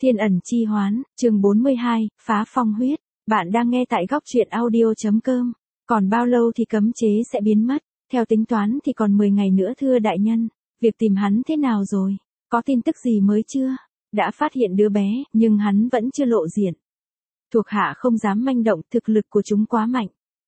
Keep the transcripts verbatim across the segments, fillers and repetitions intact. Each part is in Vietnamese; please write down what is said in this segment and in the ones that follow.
Thiên ẩn chi hoán, chương bốn mươi hai, phá phong huyết. Bạn đang nghe tại góc truyện audio.com. Còn bao lâu thì cấm chế sẽ biến mất? Theo tính toán thì còn mười ngày nữa thưa đại nhân. Việc tìm hắn thế nào rồi? Có tin tức gì mới chưa? Đã phát hiện đứa bé, nhưng hắn vẫn chưa lộ diện. Thuộc hạ không dám manh động, thực lực của chúng quá mạnh.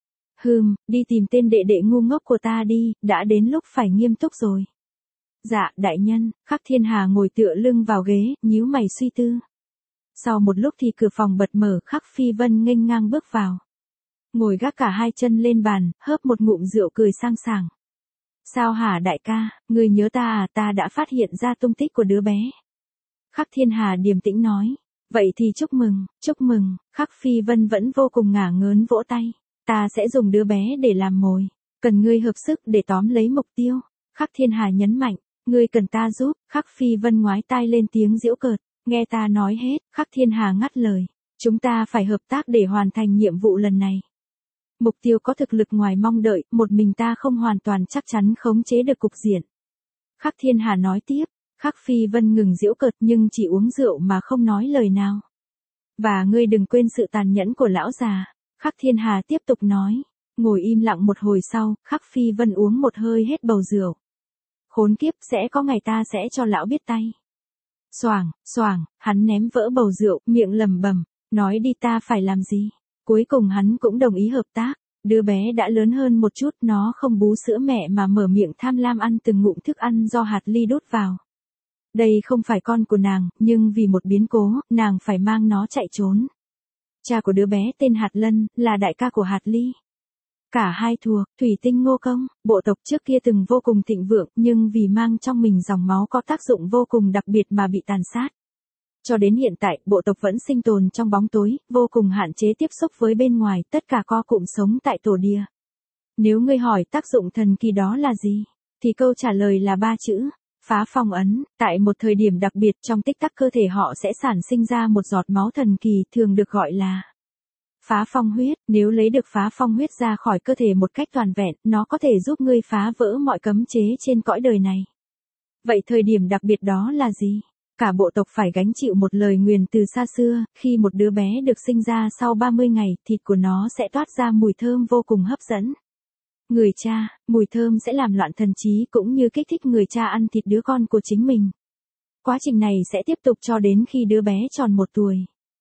Hừm, đi tìm tên đệ đệ ngu ngốc của ta đi, đã đến lúc phải nghiêm túc rồi. Dạ, đại nhân. Khắc Thiên Hà ngồi tựa lưng vào ghế, nhíu mày suy tư. Sau một lúc thì cửa phòng bật mở, Khắc Phi Vân nghênh ngang bước vào. Ngồi gác cả hai chân lên bàn, hớp một ngụm rượu cười sang sảng. Sao hả đại ca, người nhớ ta à, ta đã phát hiện ra tung tích của đứa bé. Khắc Thiên Hà điềm tĩnh nói. Vậy thì chúc mừng, chúc mừng. Khắc Phi Vân vẫn vô cùng ngả ngớn vỗ tay. Ta sẽ dùng đứa bé để làm mồi. Cần ngươi hợp sức để tóm lấy mục tiêu. Khắc Thiên Hà nhấn mạnh. Ngươi cần ta giúp. Khắc Phi Vân ngoái tai lên tiếng giễu cợt. Nghe ta nói hết. Khắc Thiên Hà ngắt lời. Chúng ta phải hợp tác để hoàn thành nhiệm vụ lần này. Mục tiêu có thực lực ngoài mong đợi, một mình ta không hoàn toàn chắc chắn khống chế được cục diện. Khắc Thiên Hà nói tiếp. Khắc Phi Vân ngừng giễu cợt nhưng chỉ uống rượu mà không nói lời nào. Và ngươi đừng quên sự tàn nhẫn của lão già. Khắc Thiên Hà tiếp tục nói. Ngồi im lặng một hồi sau, Khắc Phi Vân uống một hơi hết bầu rượu. Khốn kiếp, sẽ có ngày ta sẽ cho lão biết tay. Xoảng, xoảng, hắn ném vỡ bầu rượu, miệng lẩm bẩm, nói đi ta phải làm gì. Cuối cùng hắn cũng đồng ý hợp tác. Đứa bé đã lớn hơn một chút, nó không bú sữa mẹ mà mở miệng tham lam ăn từng ngụm thức ăn do Hạt Ly đút vào. Đây không phải con của nàng, nhưng vì một biến cố, nàng phải mang nó chạy trốn. Cha của đứa bé tên Hạt Lân, là đại ca của Hạt Ly. Cả hai thuộc, Thủy Tinh Ngô Công, bộ tộc trước kia từng vô cùng thịnh vượng, nhưng vì mang trong mình dòng máu có tác dụng vô cùng đặc biệt mà bị tàn sát. Cho đến hiện tại, bộ tộc vẫn sinh tồn trong bóng tối, vô cùng hạn chế tiếp xúc với bên ngoài, tất cả co cụm sống tại tổ địa. Nếu ngươi hỏi tác dụng thần kỳ đó là gì, thì câu trả lời là ba chữ, phá phong ấn. Tại một thời điểm đặc biệt trong tích tắc cơ thể họ sẽ sản sinh ra một giọt máu thần kỳ, thường được gọi là phá phong huyết. Nếu lấy được phá phong huyết ra khỏi cơ thể một cách toàn vẹn, nó có thể giúp ngươi phá vỡ mọi cấm chế trên cõi đời này. Vậy thời điểm đặc biệt đó là gì? Cả bộ tộc phải gánh chịu một lời nguyền từ xa xưa, khi một đứa bé được sinh ra sau ba mươi ngày, thịt của nó sẽ toát ra mùi thơm vô cùng hấp dẫn. Người cha, mùi thơm sẽ làm loạn thần trí cũng như kích thích người cha ăn thịt đứa con của chính mình. Quá trình này sẽ tiếp tục cho đến khi đứa bé tròn một tuổi.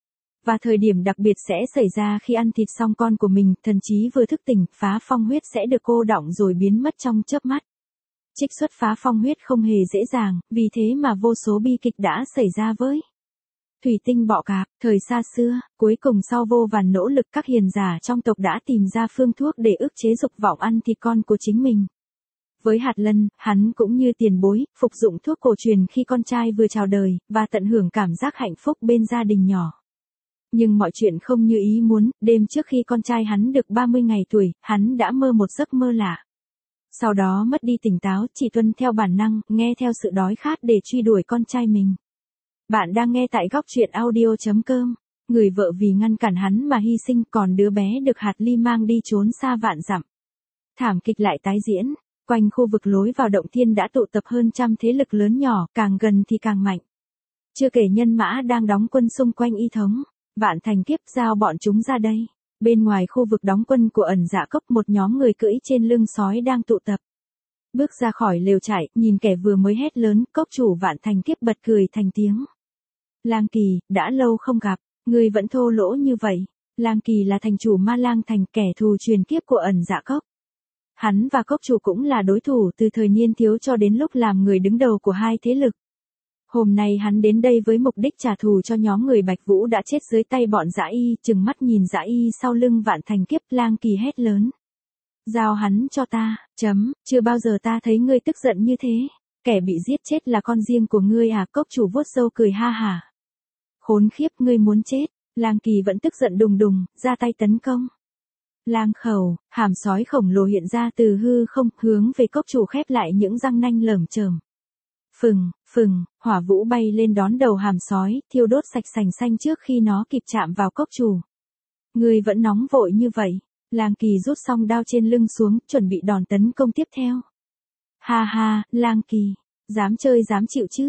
Và thời điểm đặc biệt sẽ xảy ra khi ăn thịt xong con của mình, thần trí vừa thức tỉnh, phá phong huyết sẽ được cô đọng rồi biến mất trong chớp mắt. Trích xuất phá phong huyết không hề dễ dàng, vì thế mà vô số bi kịch đã xảy ra với Thủy Tinh Bọ Cạp. Thời xa xưa, cuối cùng sau vô vàn nỗ lực các hiền giả trong tộc đã tìm ra phương thuốc để ức chế dục vọng ăn thịt con của chính mình. Với Hạt Lân, hắn cũng như tiền bối, phục dụng thuốc cổ truyền khi con trai vừa chào đời, và tận hưởng cảm giác hạnh phúc bên gia đình nhỏ. Nhưng mọi chuyện không như ý muốn, đêm trước khi con trai hắn được ba mươi ngày tuổi, hắn đã mơ một giấc mơ lạ. Sau đó mất đi tỉnh táo, chỉ tuân theo bản năng, nghe theo sự đói khát để truy đuổi con trai mình. Bạn đang nghe tại góc truyện audio.com. Người vợ vì ngăn cản hắn mà hy sinh, còn đứa bé được Hạt Ly mang đi trốn xa vạn dặm. Thảm kịch lại tái diễn, quanh khu vực lối vào động thiên đã tụ tập hơn trăm thế lực lớn nhỏ, càng gần thì càng mạnh. Chưa kể nhân mã đang đóng quân xung quanh y thống. Vạn Thành Kiếp giao bọn chúng ra đây. Bên ngoài khu vực đóng quân của Ẩn Dạ Cốc, một nhóm người cưỡi trên lưng sói đang tụ tập. Bước ra khỏi lều trại, nhìn kẻ vừa mới hét lớn, cốc chủ Vạn Thành Kiếp bật cười thành tiếng. Lang Kỳ, đã lâu không gặp, ngươi vẫn thô lỗ như vậy. Lang Kỳ là thành chủ Ma Lang Thành, kẻ thù truyền kiếp của Ẩn Dạ Cốc. Hắn và cốc chủ cũng là đối thủ từ thời niên thiếu cho đến lúc làm người đứng đầu của hai thế lực. Hôm nay hắn đến đây với mục đích trả thù cho nhóm người Bạch Vũ đã chết dưới tay bọn Dã Y, chừng mắt nhìn Dã Y sau lưng Vạn Thành Kiếp. Lang Kỳ hét lớn. Giao hắn cho ta, chấm, chưa bao giờ ta thấy ngươi tức giận như thế. Kẻ bị giết chết là con riêng của ngươi à? Cốc chủ vuốt râu cười ha hả. Khốn khiếp, ngươi muốn chết. Lang Kỳ vẫn tức giận đùng đùng, ra tay tấn công. Lang Khẩu, hàm sói khổng lồ hiện ra từ hư không, hướng về cốc chủ khép lại những răng nanh lởm chởm. Phừng, phừng, hỏa vũ bay lên đón đầu hàm sói, thiêu đốt sạch sành xanh trước khi nó kịp chạm vào cốc chủ. Ngươi vẫn nóng vội như vậy. Lang Kỳ rút xong đao trên lưng xuống, chuẩn bị đòn tấn công tiếp theo. Ha ha, Lang Kỳ, dám chơi dám chịu chứ.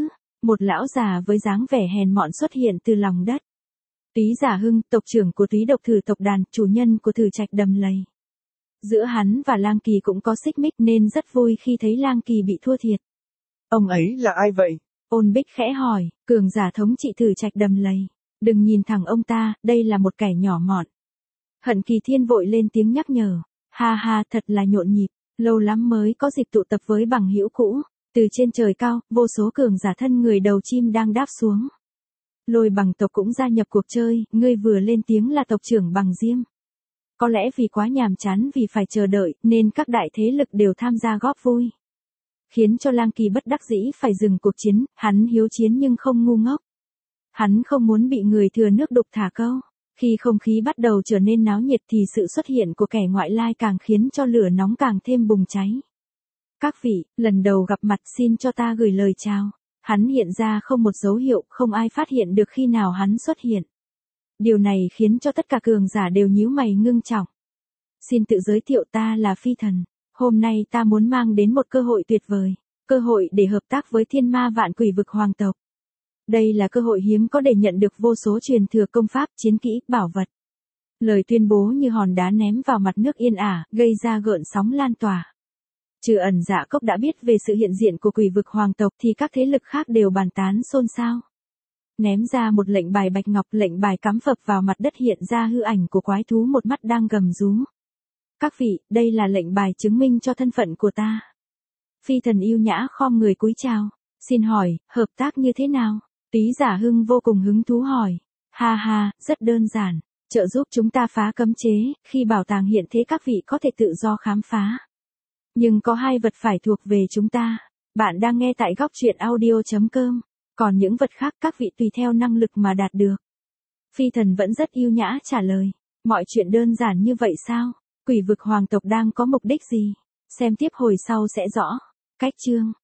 Một lão già với dáng vẻ hèn mọn xuất hiện từ lòng đất. Túy Giả Hưng, tộc trưởng của Túy Độc Thử tộc đàn, chủ nhân của Thử Trạch Đầm Lầy. Giữa hắn và Lang Kỳ cũng có xích mích nên rất vui khi thấy Lang Kỳ bị thua thiệt. Ông ấy là ai vậy? Ôn Bích khẽ hỏi, cường giả thống trị Thử Trạch Đầm Lầy. Đừng nhìn thẳng ông ta, đây là một kẻ nhỏ mọn. Hận Kỳ Thiên vội lên tiếng nhắc nhở. Ha ha, thật là nhộn nhịp, lâu lắm mới có dịp tụ tập với bằng hữu cũ. Từ trên trời cao, vô số cường giả thân người đầu chim đang đáp xuống. Lôi Bằng tộc cũng gia nhập cuộc chơi, ngươi vừa lên tiếng là tộc trưởng Bằng Diêm. Có lẽ vì quá nhàm chán vì phải chờ đợi, nên các đại thế lực đều tham gia góp vui. Khiến cho Lang Kỳ bất đắc dĩ phải dừng cuộc chiến, hắn hiếu chiến nhưng không ngu ngốc. Hắn không muốn bị người thừa nước đục thả câu. Khi không khí bắt đầu trở nên náo nhiệt thì sự xuất hiện của kẻ ngoại lai càng khiến cho lửa nóng càng thêm bùng cháy. Các vị, lần đầu gặp mặt xin cho ta gửi lời chào. Hắn hiện ra không một dấu hiệu, không ai phát hiện được khi nào hắn xuất hiện. Điều này khiến cho tất cả cường giả đều nhíu mày ngưng trọng. Xin tự giới thiệu, ta là Phi Thần. Hôm nay ta muốn mang đến một cơ hội tuyệt vời. Cơ hội để hợp tác với thiên ma vạn quỷ vực hoàng tộc. Đây là cơ hội hiếm có để nhận được vô số truyền thừa công pháp, chiến kỹ, bảo vật. Lời tuyên bố như hòn đá ném vào mặt nước yên ả, gây ra gợn sóng lan tỏa. Trừ Ẩn Dạ Cốc đã biết về sự hiện diện của quỷ vực hoàng tộc thì các thế lực khác đều bàn tán xôn xao. Ném ra một lệnh bài bạch ngọc, lệnh bài cắm phập vào mặt đất hiện ra hư ảnh của quái thú một mắt đang gầm rú. Các vị, đây là lệnh bài chứng minh cho thân phận của ta. Phi Thần yêu nhã khom người cúi chào. Xin hỏi, hợp tác như thế nào? Túy Giả Hưng vô cùng hứng thú hỏi. Ha ha, rất đơn giản. Trợ giúp chúng ta phá cấm chế, khi bảo tàng hiện thế các vị có thể tự do khám phá. Nhưng có hai vật phải thuộc về chúng ta. Bạn đang nghe tại góc truyện audio chấm com. Còn những vật khác các vị tùy theo năng lực mà đạt được. Phi Thần vẫn rất yêu nhã trả lời. Mọi chuyện đơn giản như vậy sao? Quỷ vực hoàng tộc đang có mục đích gì? Xem tiếp hồi sau sẽ rõ. Cách chương